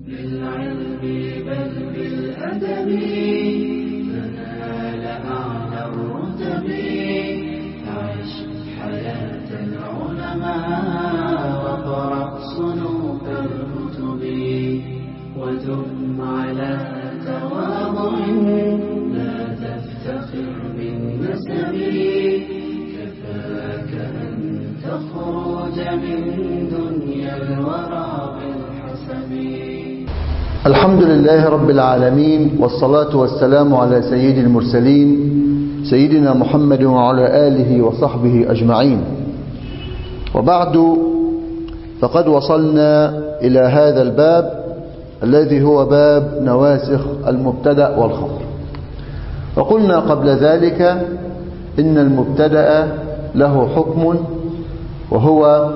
بالعلم بل بالأدب تنال أعلى الرتب. عش حياة العلماء واقرأ صنوف الكتب ودم على تواضع لا تفتخر بالنسب. كفاك أن تخرج من دنيا الورى بالحسب. الحمد لله رب العالمين، والصلاة والسلام على سيد المرسلين سيدنا محمد وعلى آله وصحبه أجمعين. وبعد، فقد وصلنا إلى هذا الباب الذي هو باب نواسخ المبتدأ والخبر. وقلنا قبل ذلك إن المبتدأ له حكم وهو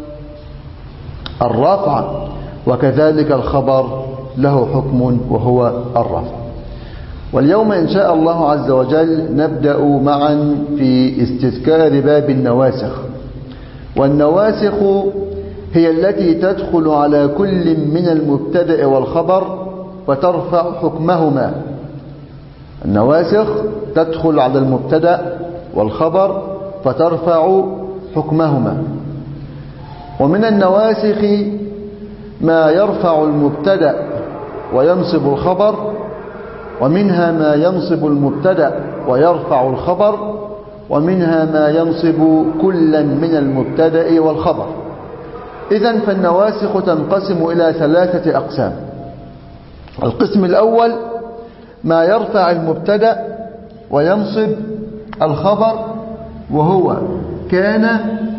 الرفع، وكذلك الخبر له حكم وهو الرفع. واليوم إن شاء الله عز وجل نبدأ معا في استذكار باب النواسخ. والنواسخ هي التي تدخل على كل من المبتدأ والخبر وترفع حكمهما. النواسخ تدخل على المبتدأ والخبر فترفع حكمهما. ومن النواسخ ما يرفع المبتدأ وينصب الخبر، ومنها ما ينصب المبتدأ ويرفع الخبر، ومنها ما ينصب كلا من المبتدأ والخبر. إذن فالنواسخ تنقسم إلى ثلاثة أقسام. القسم الأول ما يرفع المبتدأ وينصب الخبر، وهو كان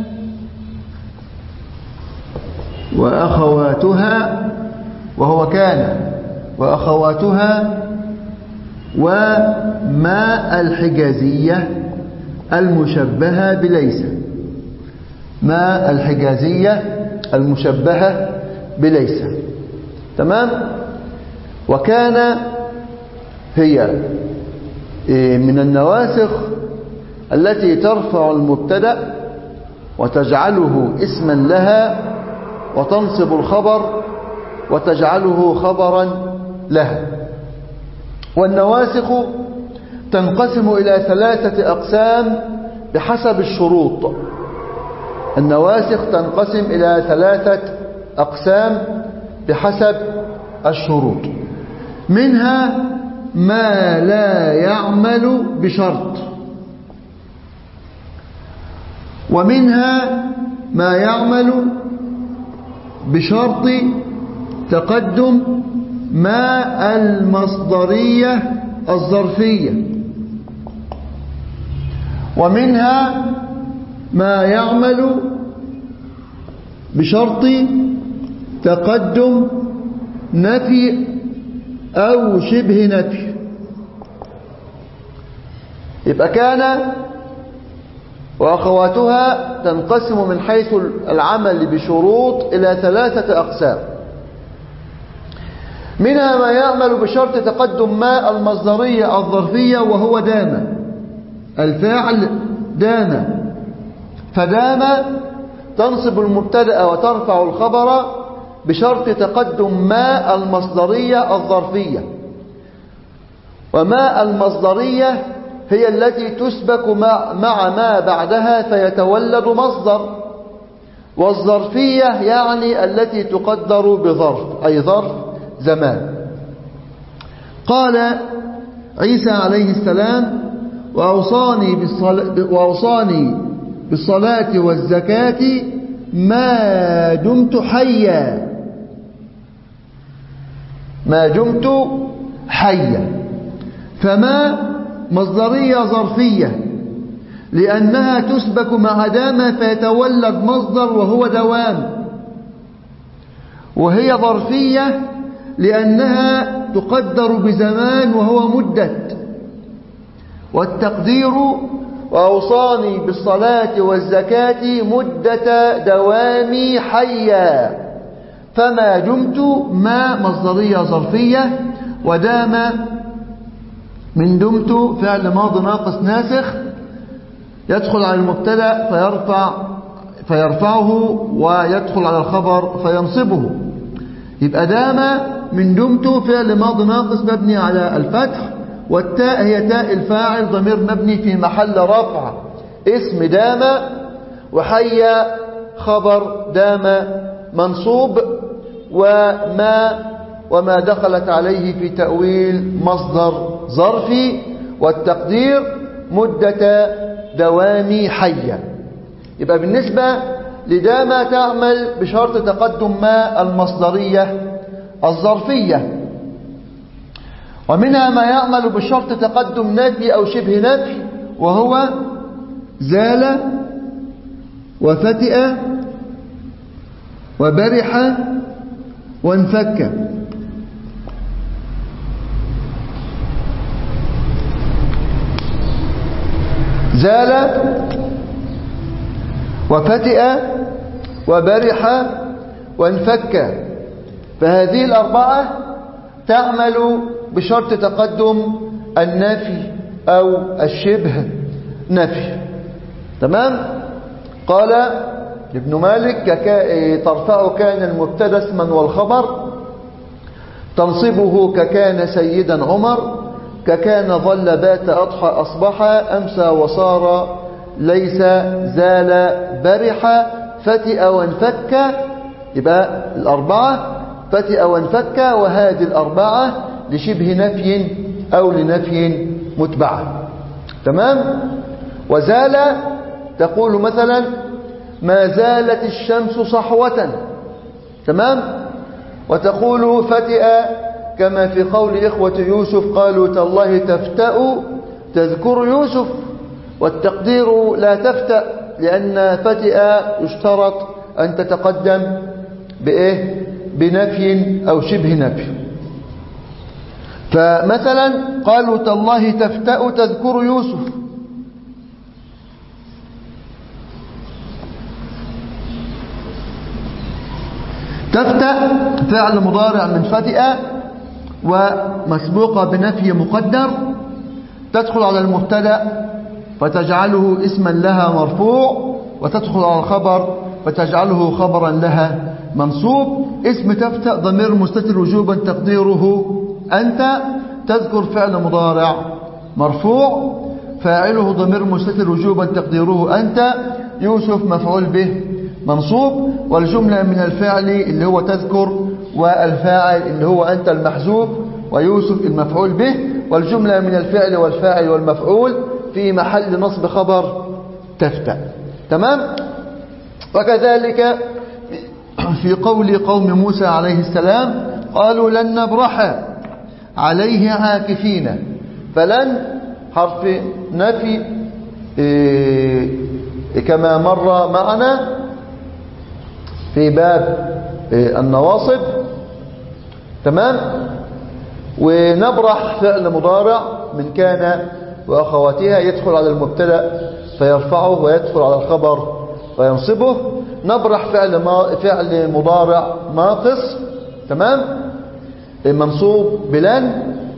وأخواتها وما الحجازية المشبهة بليس. ما الحجازية المشبهة بليس. تمام؟ وكان هي من النواسخ التي ترفع المبتدأ وتجعله اسما لها، وتنصب الخبر وتجعله خبرا لها. والنواسخ تنقسم إلى ثلاثة أقسام بحسب الشروط. النواسخ تنقسم إلى ثلاثة أقسام بحسب الشروط. منها ما لا يعمل بشرط، ومنها ما يعمل بشرط تقدم ما المصدرية الظرفية، ومنها ما يعمل بشرط تقدم نفي أو شبه نفي. يبقى كان وأخواتها تنقسم من حيث العمل بشروط إلى ثلاثة أقسام. منها ما يعمل بشرط تقدم ما المصدرية الظرفية، وهو دام. الفاعل دام، فدام تنصب المبتدأ وترفع الخبر بشرط تقدم ما المصدرية الظرفية. وما المصدرية هي التي تسبك مع ما بعدها فيتولد مصدر. والظرفية يعني التي تقدر بظرف، أي ظرف زمان. قال عيسى عليه السلام: وأوصاني بالصلاة والزكاة ما دمت حيا. ما دمت حيا. فما مصدرية ظرفية لأنها تسبك مع دام فيتولد مصدر وهو دوام. وهي ظرفية لأنها تقدر بزمان وهو مدة. والتقدير: وأوصاني بالصلاة والزكاة مدة دوامي حيا. فما دمت ما مصدرية ظرفية، ودام من دمت فعل ماضي ناقص ناسخ يدخل على المبتدأ فيرفعه، ويدخل على الخبر فينصبه. يبقى دام من دمت فعل ماضي ناقص مبني على الفتح، والتاء هي تاء الفاعل ضمير مبني في محل رفع اسم دام، وحي خبر دام منصوب، وما دخلت عليه في تأويل مصدر ظرفي، والتقدير مدة دوام حية. يبقى بالنسبة لدام تعمل بشرط تقدم ما المصدرية الظرفية، ومنها ما يعمل بشرط تقدم نفي أو شبه نفي، وهو زال وفتئ وبرح وانفك. زال وفتئ وبرح وانفك، فهذه الأربعة تعمل بشرط تقدم النفي أو الشبه نفي. تمام؟ قال ابن مالك ترفع كان المبتدا اسما والخبر، تنصبه ككان سيدا عمر، ككان ظل بات أضحى أصبح، أمسى وصار ليس زال برح فتئ وانفك. يبقى الأربعة فتئ وانفك، وهذه الأربعة لشبه نفي أو لنفي متبعة. تمام؟ وزال تقول مثلا ما زالت الشمس صحوة. تمام؟ وتقول فتئ كما في قول إخوة يوسف قالوا تالله تفتأ تذكر يوسف، والتقدير لا تفتأ، لأن فتئ يشترط أن تتقدم بإيه؟ بنفي أو شبه نفي. فمثلا قالوا تالله تفتأ تذكر يوسف، تفتأ فعل مضارع من فتئ ومسبوقة بنفي مقدر، تدخل على المبتدا فتجعله اسما لها مرفوع، وتدخل على الخبر فتجعله خبرا لها منصوب. اسم تفتأ ضمير مستتر وجوبا تقديره أنت، تذكر فعل مضارع مرفوع فاعله ضمير مستتر وجوبا تقديره أنت، يوسف مفعول به منصوب، والجملة من الفعل اللي هو تذكر، والفاعل اللي هو أنت المحذوف، ويوسف المفعول به، والجملة من الفعل والفاعل والمفعول في محل نصب خبر تفتأ. تمام؟ وكذلك في قول قوم موسى عليه السلام قالوا لن نبرح عليه عاكفين، فلن حرف نفي كما مر معنا في باب النواصب. تمام؟ ونبرح فعل مضارع من كان وأخواتها، يدخل على المبتدا فيرفعه، ويدخل على الخبر فينصبه. نبرح فعل مضارع ناقص، تمام، منصوب بلن،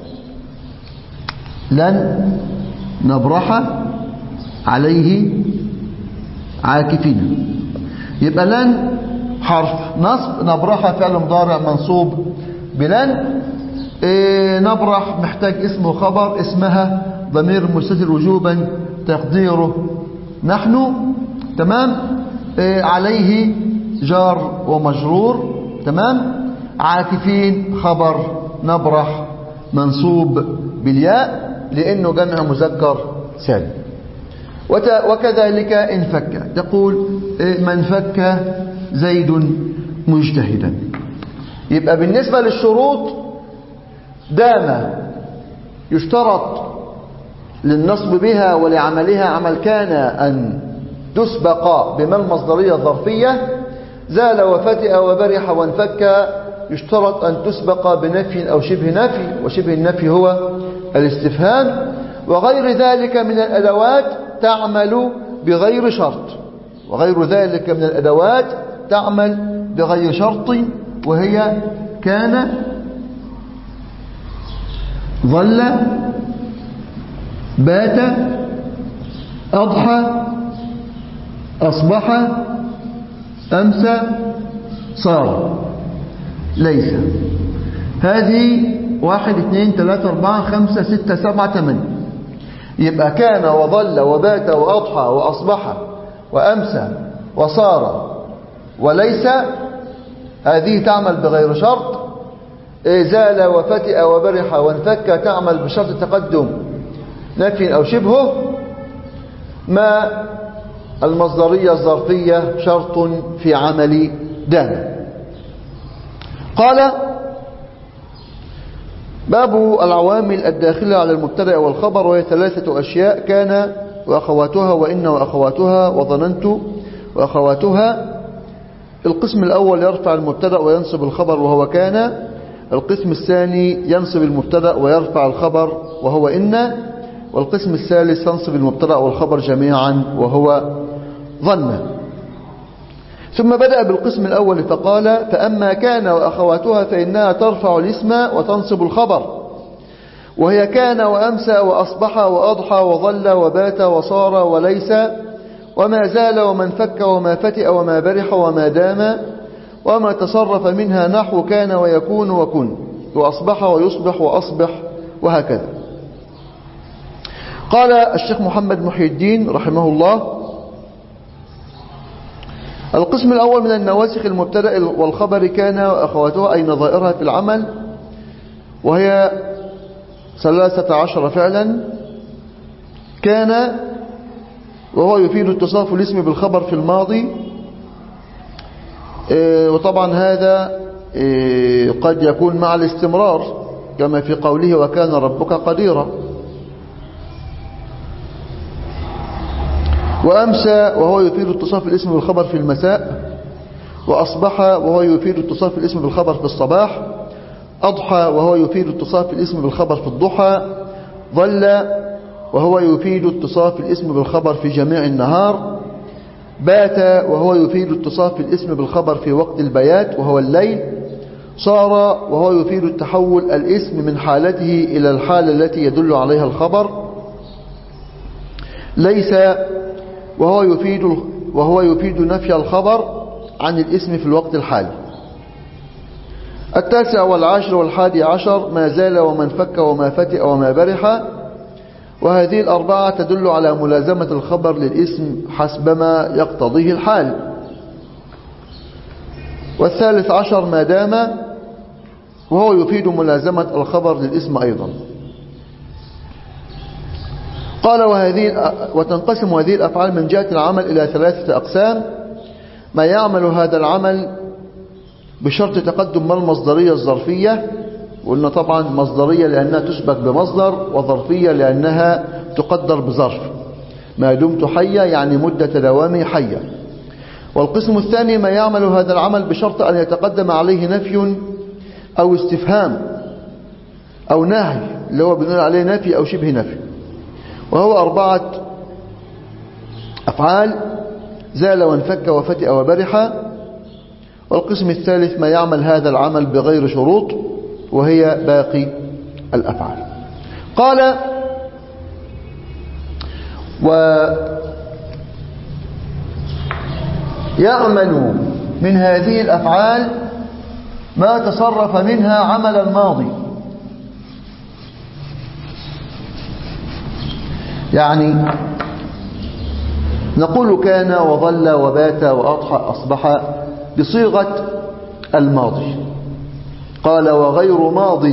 لن نبرح عليه عاكفين. يبقى لن حرف نصب، نبرح فعل مضارع منصوب بلن. نبرح محتاج اسم وخبر، اسمها ضمير مستتر وجوبا تقديره نحن. تمام؟ عليه جار ومجرور. تمام؟ عاكفين خبر نبرح منصوب بالياء لأنه جمع مذكر سالم. وكذلك إن فك، تقول من فك زيد مجتهدا. يبقى بالنسبة للشروط دام يشترط للنصب بها ولعملها عمل كان أن تسبق بما المصدرية الظرفية. زال وفتئ وبرح وانفك يشترط أن تسبق بنفي أو شبه نفي، وشبه النفي هو الاستفهام. وغير ذلك من الأدوات تعمل بغير شرط، وغير ذلك من الأدوات تعمل بغير شرط، وهي كان، ظل، بات، أضحى، أصبح، أمسى، صار. ليس. هذه 1 2 3 4 5 6 7 8. يبقى كان وظل وبات وأضحى وأصبح وأمسى وصار وليس، هذه تعمل بغير شرط. زال وفتئ وبرح وانفك تعمل بشرط تقدم نفي أو شبهه. ما المصدرية الظرفية شرط في عمل دام. قال: باب العوامل الداخلة على المبتدأ والخبر، وهي 3 أشياء: كان وأخواتها، وإن وأخواتها، وظننت وأخواتها. القسم الأول يرفع المبتدأ وينصب الخبر وهو كان. القسم الثاني ينصب المبتدأ ويرفع الخبر وهو إن. والقسم الثالث ينصب المبتدأ والخبر جميعا وهو ظن. ثم بدأ بالقسم الأول فقال: فأما كان وأخواتها فإنها ترفع الاسم وتنصب الخبر، وهي كان وأمسى وأصبح وأضحى وظل وبات وصار وليس وما زال وما انفك وما فتئ وما برح وما دام وما تصرف منها نحو كان ويكون وكن وأصبح ويصبح وأصبح وهكذا. قال الشيخ محمد محي الدين رحمه الله: القسم الأول من النواسخ المبتدأ والخبر كان وأخواتها، أي نظائرها في العمل، وهي 13 فعلا. كان وهو يفيد اتصاف الاسم بالخبر في الماضي، وطبعا هذا قد يكون مع الاستمرار كما في قوله: وكان ربك قديرا. وأمسى وهو يفيد اتصاف الاسم بالخبر في المساء. وأصبح وهو يفيد اتصاف الاسم بالخبر في الصباح. أضحى وهو يفيد اتصاف الاسم بالخبر في الضحى. ظل وهو يفيد اتصاف الاسم بالخبر في جميع النهار. بات وهو يفيد اتصاف الاسم بالخبر في وقت البيات وهو الليل. صار وهو يفيد التحول الاسم من حالته إلى الحالة التي يدل عليها الخبر. ليس وهو يفيد نفي الخبر عن الاسم في الوقت الحالي. 9 والعاشر وال11 ما زال وما انفك وما فتئ وما برح، وهذه الأربعة تدل على ملازمة الخبر للاسم حسبما يقتضيه الحال. 13 ما دام وهو يفيد ملازمة الخبر للاسم أيضا. قال: وتنقسم هذه الأفعال من جهة العمل إلى 3 أقسام: ما يعمل هذا العمل بشرط تقدم ما المصدرية الظرفية، وقلنا طبعا مصدرية لأنها تسبق بمصدر، وظرفية لأنها تقدر بظرف. ما دمت حيا يعني مدة دوامي حيا. والقسم الثاني ما يعمل هذا العمل بشرط أن يتقدم عليه نفي أو استفهام أو نهي، اللي هو بنقول عليه نفي أو شبه نفي، وهو 4 أفعال: زال وانفك وفتئ وبرح. والقسم الثالث ما يعمل هذا العمل بغير شروط، وهي باقي الأفعال. قال: ويعمل من هذه الأفعال ما تصرف منها عمل الماضي. يعني نقول كان وظل وبات وأضحى أصبح بصيغة الماضي. قال: وغير ماض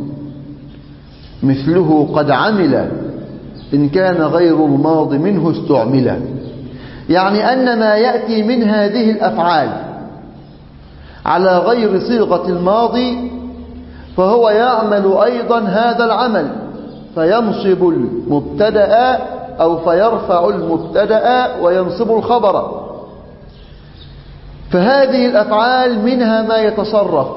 مثله قد عمل إن كان غير الماض منه استعمل. يعني أن ما يأتي من هذه الأفعال على غير صيغة الماضي فهو يعمل أيضا هذا العمل، فينصب المبتدأ أو فيرفع المبتدأ وينصب الخبر. فهذه الأفعال منها ما يتصرف،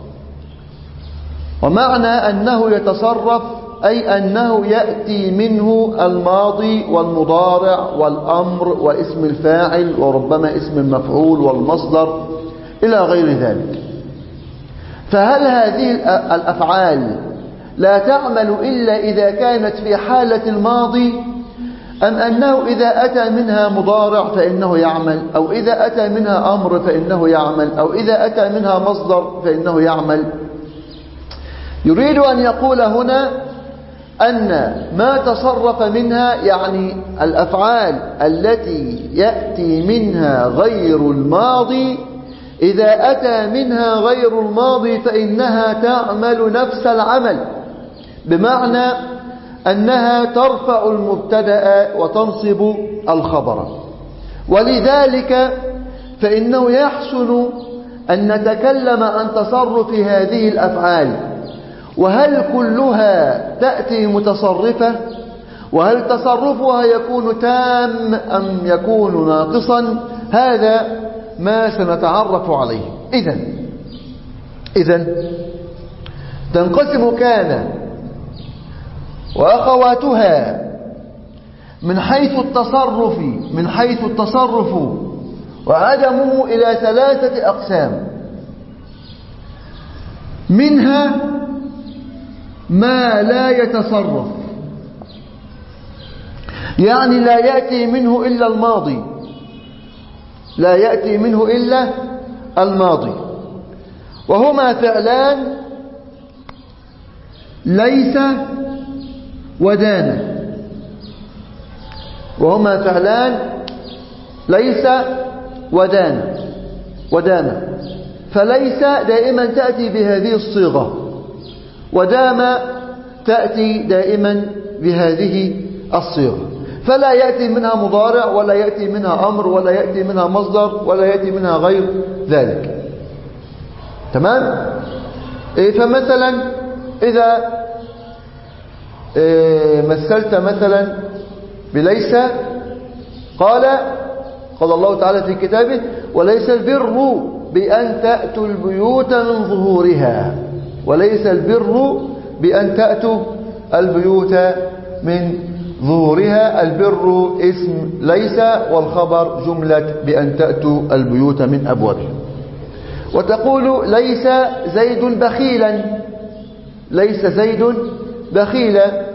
ومعنى أنه يتصرف أي أنه يأتي منه الماضي والمضارع والأمر واسم الفاعل وربما اسم المفعول والمصدر إلى غير ذلك. فهل هذه الأفعال لا تعمل إلا إذا كانت في حالة الماضي، أم أنه إذا أتى منها مضارع فإنه يعمل، أو إذا أتى منها أمر فإنه يعمل، أو إذا أتى منها مصدر فإنه يعمل؟ يريد أن يقول هنا أن ما تصرف منها، يعني الأفعال التي يأتي منها غير الماضي، إذا أتى منها غير الماضي فإنها تعمل نفس العمل، بمعنى أنها ترفع المبتدأ وتنصب الخبر. ولذلك فإنه يحسن أن نتكلم عن تصرف هذه الأفعال، وهل كلها تأتي متصرفة، وهل تصرفها يكون تام أم يكون ناقصا؟ هذا ما سنتعرف عليه. إذن تنقسم كان وأخواتها من حيث التصرف وعدمه إلى 3 أقسام. منها ما لا يتصرف، يعني لا يأتي منه إلا الماضي، وهما فعلان ليس ودان، فليس دائما تأتي بهذه الصيغة، ودام تأتي دائما بهذه الصيغة، فلا يأتي منها مضارع ولا يأتي منها أمر ولا يأتي منها مصدر ولا يأتي منها غير ذلك. تمام؟ فمثلا إذا مثلت مثلا بليس، قال الله تعالى في كتابه: وليس البر بأن تأتوا البيوت من ظهورها، وليس البر بأن تأتوا البيوت من ظهورها. البر اسم ليس، والخبر جملة بأن تأتوا البيوت من أبوابها. وتقول: ليس زيد بخيلا،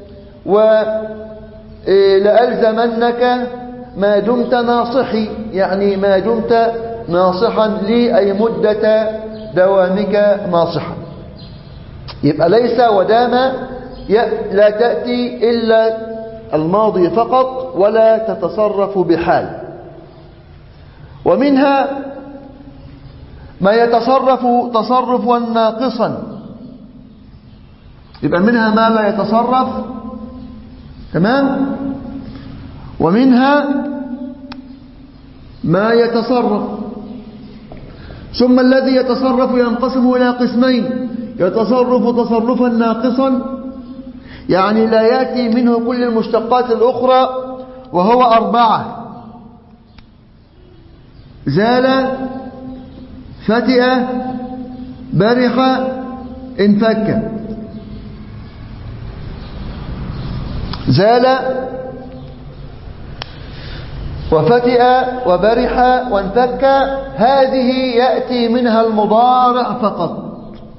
ولألزمنك ما دمت ناصحي، يعني ما دمت ناصحا لي، أي مدة دوامك ناصحا. يبقى ليس ودام لا تأتي إلا الماضي فقط، ولا تتصرف بحال. ومنها ما يتصرف تصرفا ناقصا، يبقى منها ما لا يتصرف. تمام؟ ومنها ما يتصرف. ثم الذي يتصرف ينقسم إلى قسمين: يتصرف تصرفا ناقصا، يعني لا يأتي منه كل المشتقات الأخرى، وهو 4: زال، فتئ، برح، انفك. زال وفتئ وبرح وانفك، هذه يأتي منها المضارع فقط،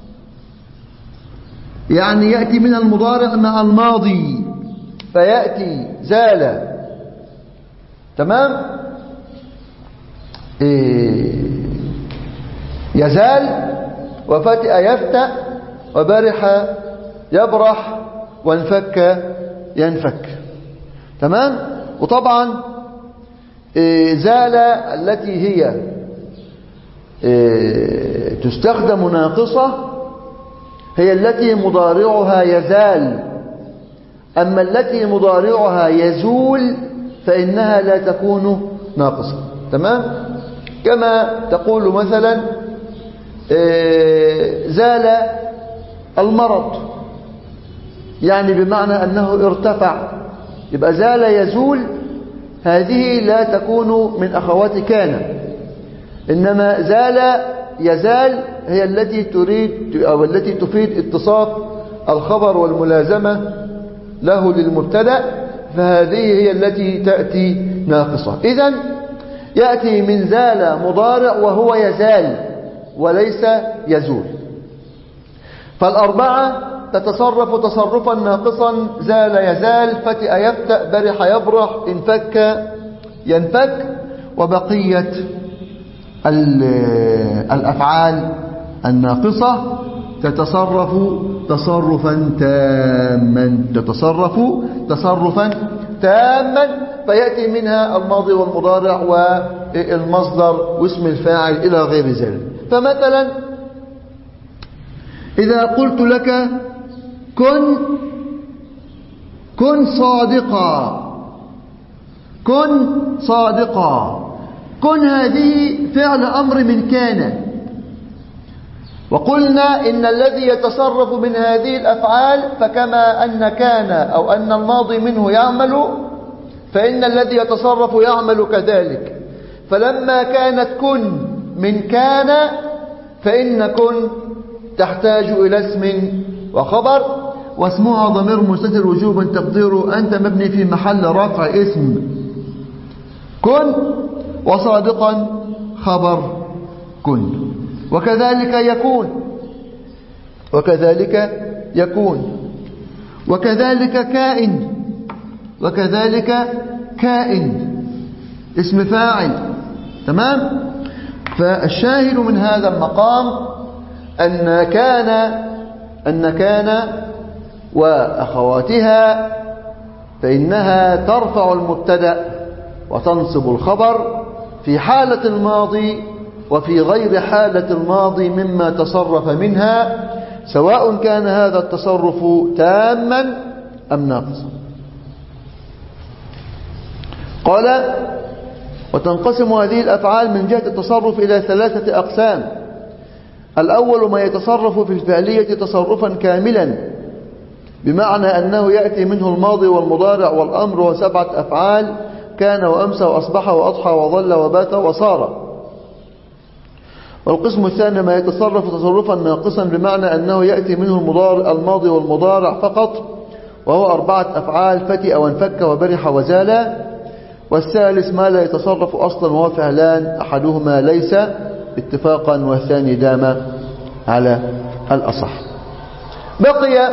يعني يأتي منها المضارع مع الماضي، فيأتي زال. تمام؟ يزال، وفتئ يفتأ، وبرح يبرح، وانفك ينفك. تمام؟ وطبعا زال التي هي تستخدم ناقصة هي التي مضارعها يزال، أما التي مضارعها يزول فإنها لا تكون ناقصة. تمام؟ كما تقول مثلا زال المرض، يعني بمعنى أنه ارتفع، يبقى زال يزول، هذه لا تكون من أخوات كان، إنما زال يزال هي التي تريد أو التي تفيد اتصاف الخبر والملازمة له للمبتدأ، فهذه هي التي تأتي ناقصة. إذن يأتي من زال مضارع وهو يزال وليس يزول. فالأربعة تتصرف تصرفا ناقصا، زال يزال، فتئ يفتأ، برح يبرح، انفك ينفك. وبقية الأفعال الناقصة تتصرف تصرفا تاما، فيأتي منها الماضي والمضارع والمصدر واسم الفاعل إلى غير ذلك. فمثلا إذا قلت لك كن صادقا، كن هذه فعل أمر من كان، وقلنا إن الذي يتصرف من هذه الأفعال فكما أن كان أو أن الماضي منه يعمل، فإن الذي يتصرف يعمل كذلك. فلما كانت كن من كان، فإن كن تحتاج إلى اسم وخبر، واسمها ضمير مستتر وجوبا تقديره أنت مبني في محل رفع اسم كن، وصادقا خبر كن. وكذلك يكون، وكذلك كائن اسم فاعل. تمام. فالشاهد من هذا المقام أن كان وأخواتها فإنها ترفع المبتدأ وتنصب الخبر في حالة الماضي وفي غير حالة الماضي مما تصرف منها، سواء كان هذا التصرف تاما أم ناقصا. قال: وتنقسم هذه الأفعال من جهة التصرف إلى 3 أقسام. الأول ما يتصرف في الفعلية تصرفا كاملا، بمعنى أنه يأتي منه الماضي والمضارع والأمر، وسبعة أفعال: كان وأمسى وأصبح وأضحى وظل وبات وصار. والقسم الثاني ما يتصرف تصرفا ناقصا، بمعنى أنه يأتي منه الماضي والمضارع فقط، وهو 4 أفعال: فتئ وانفك وبرح وزال. والثالث ما لا يتصرف أصلا، وهو فعلان: أحدهما ليس اتفاقا والثاني دام على الأصح. بقي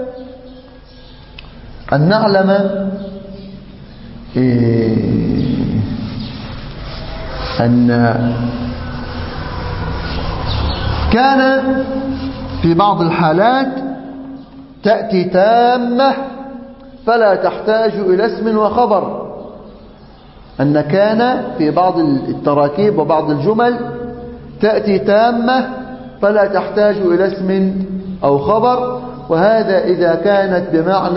أن نعلم أن كان في بعض الحالات تأتي تامة فلا تحتاج إلى اسم وخبر. أن كان في بعض التراكيب وبعض الجمل تأتي تامة فلا تحتاج إلى اسم أو خبر، وهذا إذا كانت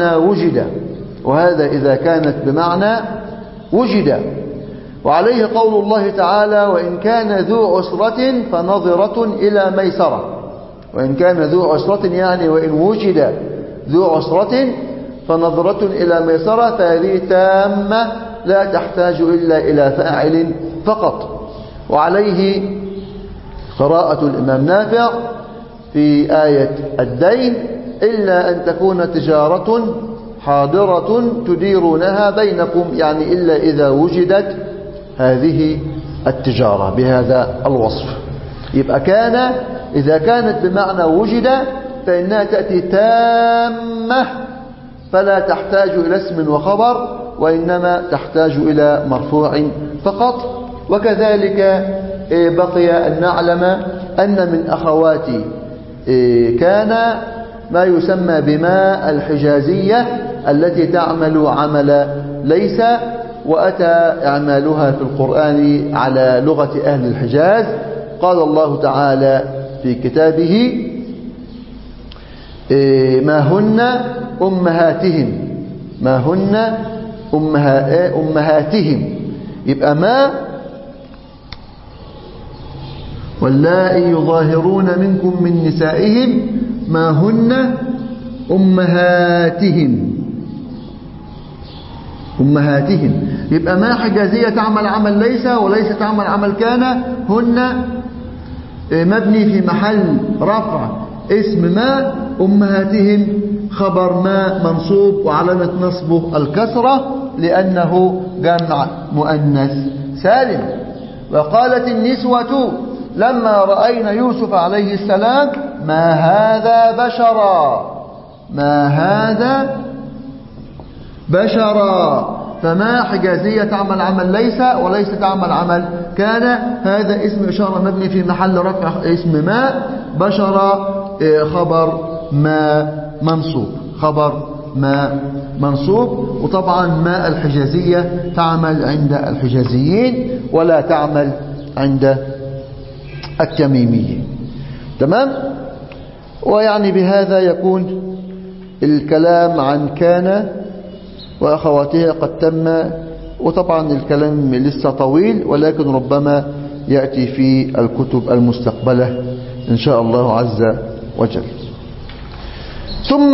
بمعنى وجد. وعليه قول الله تعالى: وإن كان ذو عسرة فنظرة إلى ميسرة. وإن كان ذو عسرة يعني وإن وجد ذو عسرة فنظرة إلى ميسرة، فهذه تامة لا تحتاج إلا إلى فاعل فقط. وعليه قراءة الإمام نافع في آية الدين: إلا أن تكون تجارة حاضرة تديرونها بينكم، يعني إلا إذا وجدت هذه التجارة بهذا الوصف. يبقى كان إذا كانت بمعنى وجد فإنها تأتي تامة فلا تحتاج إلى اسم وخبر، وإنما تحتاج إلى مرفوع فقط. وكذلك بقي أن نعلم أن من أخوات كان ما يسمى بما الحجازية التي تعمل عمل ليس، وأتى إعمالها في القرآن على لغة أهل الحجاز. قال الله تعالى في كتابه: ما هن أمهاتهم. يبقى ما واللائي يظاهرون منكم من نسائهم ما هن أمهاتهم. يبقى ما حجازية تعمل عمل ليس، وليس تعمل عمل كان. هن مبني في محل رفع اسم ما، أمهاتهم خبر ما منصوب وعلامة نصبه الكسرة لأنه جمع مؤنث سالم. وقالت النسوة لما رأينا يوسف عليه السلام: ما هذا بشرا. ما هذا بشرا. فما حجازية تعمل عمل ليس، وليس تعمل عمل كان. هذا اسم إشارة مبني في محل رفع اسم ما. بشرا خبر ما منصوب، خبر ما منصوب. وطبعا ما الحجازية تعمل عند الحجازيين ولا تعمل عند التميميين. تمام. ويعني بهذا يكون الكلام عن كان وأخواتها قد تم. وطبعا الكلام لسه طويل، ولكن ربما يأتي في الكتب المستقبلة إن شاء الله عز وجل. ثم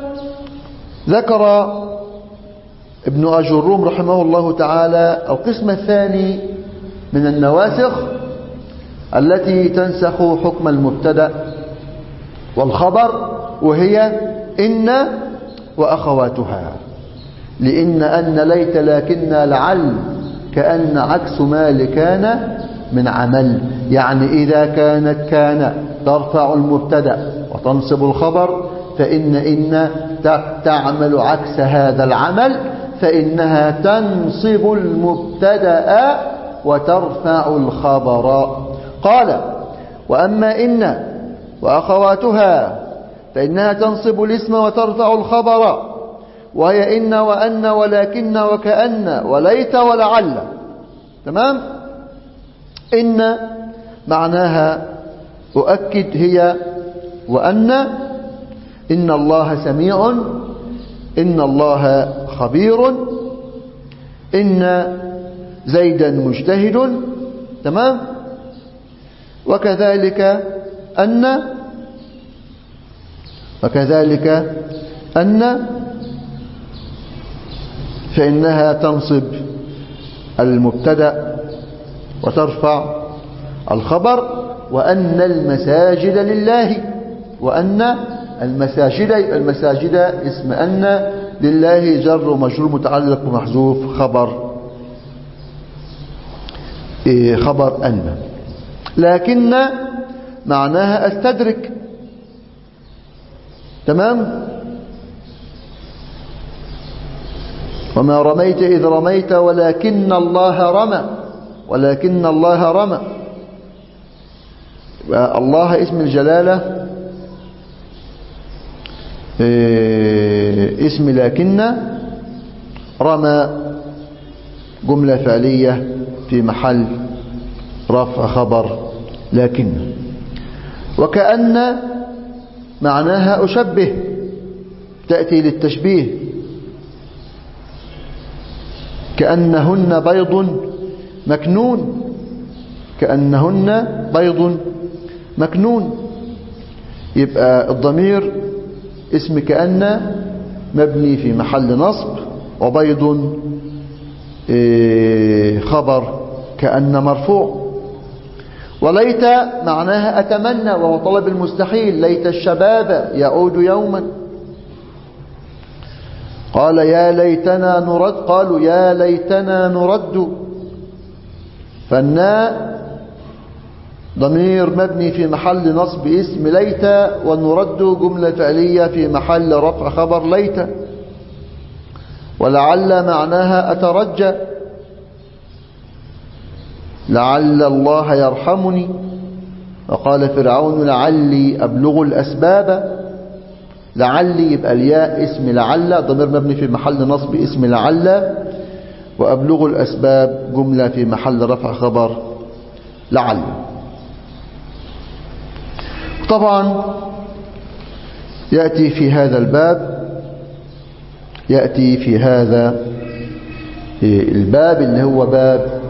ذكر ابن أجروم رحمه الله تعالى القسم الثاني من النواسخ التي تنسخ حكم المبتدأ والخبر، وهي إن وأخواتها. لإن أن ليت لكن لعل كأن عكس ما لكان من عمل. يعني إذا كانت كان ترفع المبتدأ وتنصب الخبر، فإن تعمل عكس هذا العمل، فإنها تنصب المبتدأ وترفع الخبر. قال: وأما إن وأخواتها فإنها تنصب الاسم وترفع الخبر، وهي إن وأن ولكن وكأن وليت ولعل. تمام. إن معناها أؤكد هي وأن. إن الله سميع، إن الله خبير، إن زيدا مجتهد. تمام. وكذلك أن فإنها تنصب المبتدأ وترفع الخبر. وأن المساجد لله، وأن المساجد اسم أن لله جر ومجرور متعلق بمحذوف خبر أن. لكن معناها استدرك. تمام. وما رميت إذ رميت ولكن الله رمى، ولكن الله رمى. الله اسم الجلالة اسم لكن، رمى جملة فعلية في محل رفع خبر لكن. وكأن معناها أشبه، تأتي للتشبيه. كأنهن بيض مكنون، كأنهن بيض مكنون. يبقى الضمير اسم كأن مبني في محل نصب، وبيض خبر كأن مرفوع. وليت معناها أتمنى، وهو طلب المستحيل. ليت الشباب يعود يوما. قال يا ليتنا نرد، قالوا يا ليتنا نرد. فالناء ضمير مبني في محل نصب اسم ليت، ونرد جملة فعلية في محل رفع خبر ليت. ولعل معناها أترجى، لعل الله يرحمني. وقال فرعون لعلي أبلغ الأسباب. لعلي يبقى الياء اسم لعل ضمير مبني في محل نصب اسم لعل، وأبلغ الأسباب جملة في محل رفع خبر لعل. طبعا يأتي في هذا الباب اللي هو باب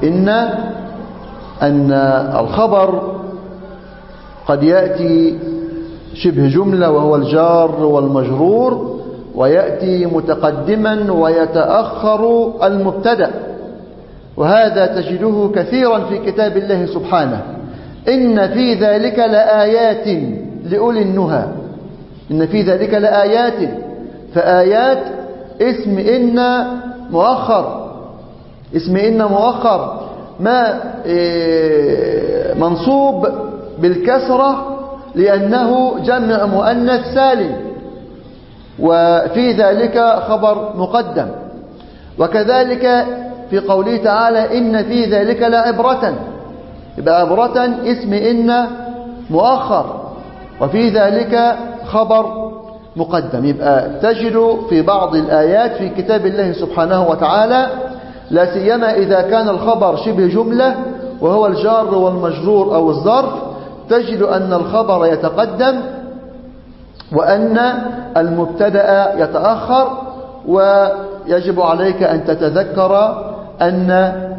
أن الخبر قد يأتي شبه جملة وهو الجار والمجرور، ويأتي متقدما ويتأخر المبتدأ. وهذا تجده كثيرا في كتاب الله سبحانه. إن في ذلك لآيات لأولي النهى. إن في ذلك لآيات. فآيات اسم إن مؤخر، اسم إن مؤخر ما منصوب بالكسرة لأنه جمع مؤنث سالم. وفي ذلك خبر مقدم. وكذلك في قوله تعالى إن في ذلك لعبرة، يبقى عبرة اسم إن مؤخر، وفي ذلك خبر مقدم. يبقى تجد في بعض الآيات في كتاب الله سبحانه وتعالى، لا سيما إذا كان الخبر شبه جملة وهو الجار والمجرور أو الظرف، تجد أن الخبر يتقدم وأن المبتدأ يتأخر. ويجب عليك أن تتذكر أن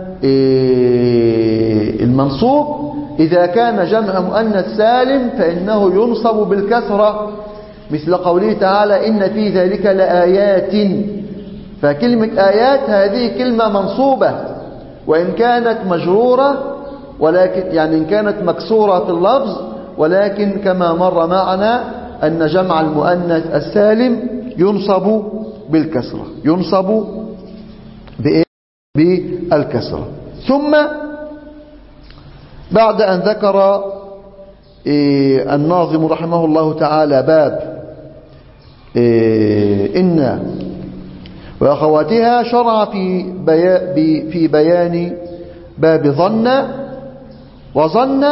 المنصوب إذا كان جمع مؤنث سالم فإنه ينصب بالكسرة، مثل قوله تعالى إن في ذلك لآيات. فكلمة آيات هذه كلمة منصوبة وإن كانت مجرورة، ولكن يعني إن كانت مكسورة في اللفظ، ولكن كما مر معنا أن جمع المؤنث السالم ينصب بالكسرة، ينصب بالكسرة. ثم بعد أن ذكر الناظم رحمه الله تعالى باب إن وأخواتها، شرع في بيان باب ظن. وظن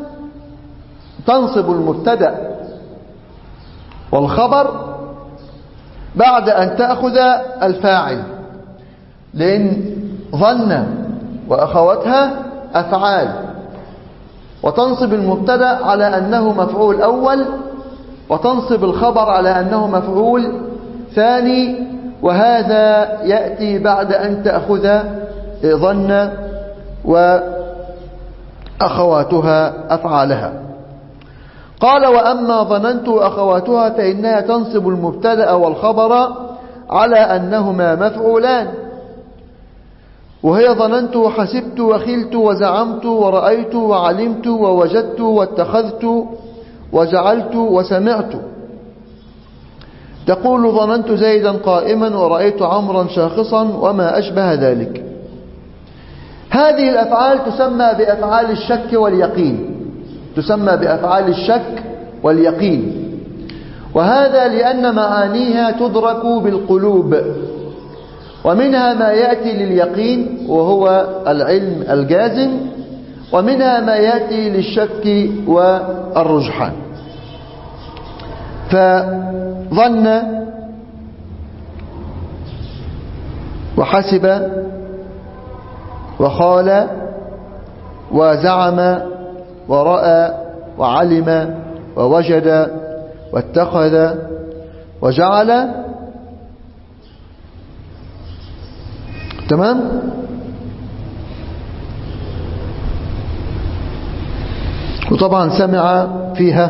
تنصب المبتدأ والخبر بعد أن تأخذ الفاعل، لأن ظن وأخواتها أفعال، وتنصب المبتدأ على أنه مفعول أول، وتنصب الخبر على أنه مفعول ثاني، وهذا يأتي بعد أن تأخذ ظن وأخواتها أفعالها. قال وأما ظننت وأخواتها فإنها تنصب المبتدأ والخبر على أنهما مفعولان، وهي ظننت وحسبت وخلت وزعمت ورأيت وعلمت ووجدت واتخذت وجعلت وسمعت. تقول ظننت زيدا قائما ورأيت عمرا شاخصا وما أشبه ذلك. هذه الأفعال تسمى بأفعال الشك واليقين، تسمى بأفعال الشك واليقين، وهذا لأن معانيها تدرك بالقلوب، ومنها ما يأتي لليقين وهو العلم الجازم، ومنها ما يأتي للشك والرجحان. فظن وحسب وخال وزعم ورأى وعلم ووجد واتخذ وجعل. تمام؟ وطبعا سمع فيها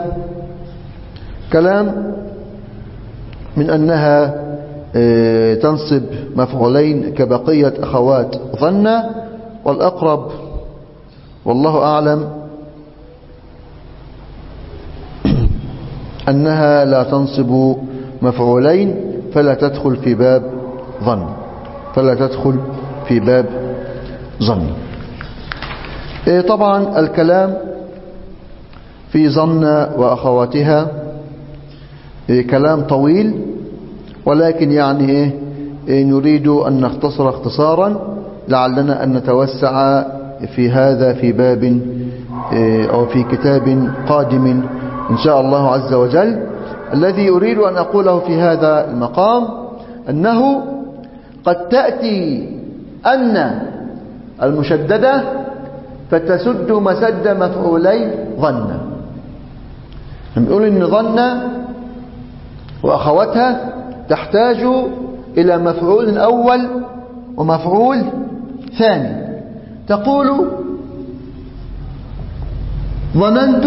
كلام من أنها تنصب مفعولين كبقية أخوات ظن، والأقرب والله أعلم أنها لا تنصب مفعولين، فلا تدخل في باب ظن، فلا تدخل في باب ظن. طبعا الكلام في ظن وأخواتها كلام طويل، ولكن يعني نريد أن نختصر اختصارا لعلنا أن نتوسع في هذا في باب أو في كتاب قادم إن شاء الله عز وجل. الذي أريد أن أقوله في هذا المقام أنه قد تأتي أن المشددة فتسد مسد مفعولي ظن. نقول إن ظن وأخواتها تحتاج إلى مفعول أول ومفعول ثاني. تقول ظننت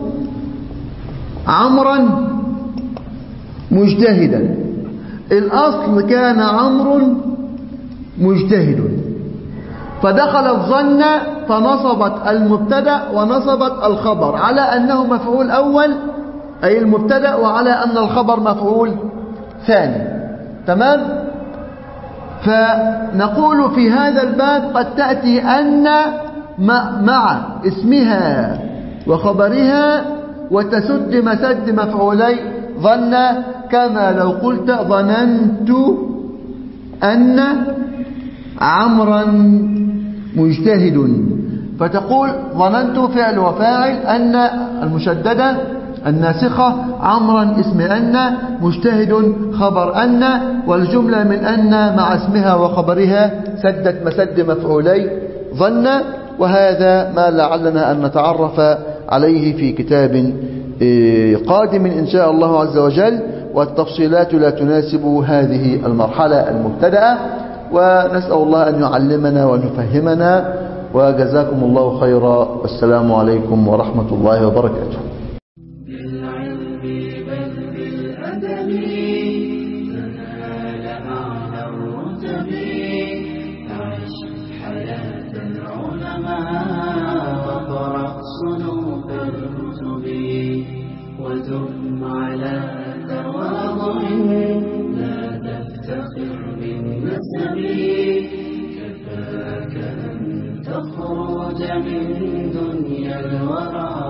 عمرا مجتهدا، الأصل كان عمرو مجتهد، فدخلت ظن فنصبت المبتدأ ونصبت الخبر على أنه مفعول أول أي المبتدأ، وعلى أن الخبر مفعول ثاني. تمام؟ فنقول في هذا الباب قد تأتي أن مع اسمها وخبرها وتسد مسد مفعولي ظن كما لو قلت ظننت أن عمرا مجتهد، فتقول ظننت فعل وفاعل، أن المشددة الناسخة، عمرا اسم أن، مجتهد خبر أن، والجملة من أن مع اسمها وخبرها سدت مسد مفعولي ظن. وهذا ما لعلنا أن نتعرف عليه في كتاب قادم إن شاء الله عز وجل، والتفصيلات لا تناسب هذه المرحلة المبتدأة. ونسأل الله أن يعلمنا وأن يفهمنا، وجزاكم الله خيرا، والسلام عليكم ورحمة الله وبركاته. بالعلم بل بالأدب تنال أعلى الرتب، عش حياة العلماء وقرأ صنوف الكتب، ودم على تواضع لا تفتخر بالنسب، كفاك أن تخرج من دنيا الورى